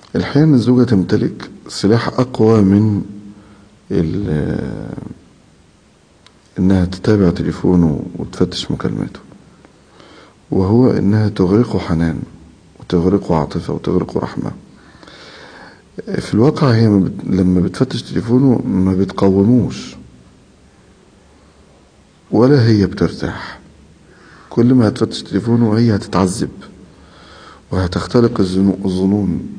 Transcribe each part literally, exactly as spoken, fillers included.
الحقيقة ان الزوجة تمتلك سلاح اقوى من انها تتابع تليفونه وتفتش مكالماته، وهو انها تغرقه حنان وتغرقه عاطفة وتغرقه رحمة. في الواقع هي لما بتفتش تليفونه ما بتقوموش ولا هي بترتاح. كل ما هتفتش تليفونه هي هتتعذب وهتختلق الظنون.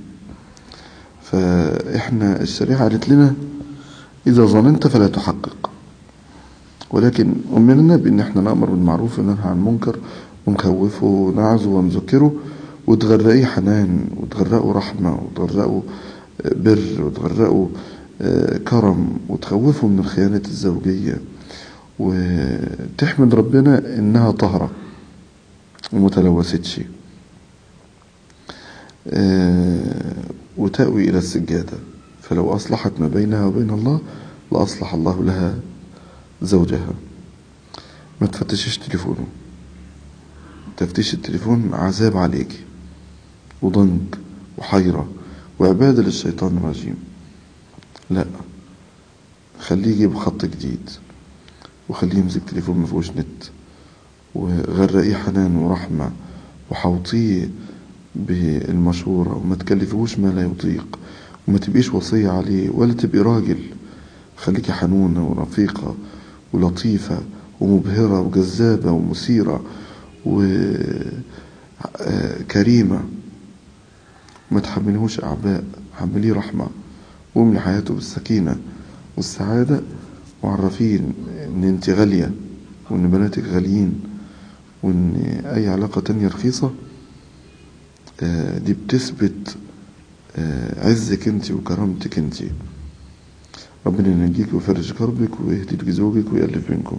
فإحنا الشريعة قالت لنا إذا ظننت فلا تحقق، ولكن أمرنا بأن احنا نأمر بالمعروف وننهى عن المنكر ونخوفه ونعظه ونذكره، وتغرقيه حنان وتغرقه رحمة وتغرقه بر وتغرقه كرم، وتخوفه من الخيانة الزوجية، وتحمد ربنا إنها طهرة ومتلوثتش، وتأوي إلى السجادة. فلو أصلحت ما بينها وبين الله لأصلح الله لها زوجها. ما تفتشش تليفونه. تفتيش التليفون عذاب عليك وضنك وحيرة وعبادة للشيطان الرجيم. لا، خليه يجيب خط جديد وخليه يمسك تليفون مفيهوش نت، وغرقيه حنان ورحمة وحوطيه بالمشورة، وما تكلفوش ما لا يطيق، وما تبقيش وصية عليه ولا تبقي راجل. خليكي حنونة ورفيقة ولطيفة ومبهرة وجذابة ومثيرة وكريمة. ما تحملهوش أعباء، حمليه رحمة واملي حياته بالسكينة والسعادة، وعرفين ان انت غالية وان بناتك غاليين، وان اي علاقة تانية رخيصة دي بتثبت عزك انت وكرامتك انت. ربنا ينجيك ويفرج كربك ويهدي زوجك ويألف بينكم.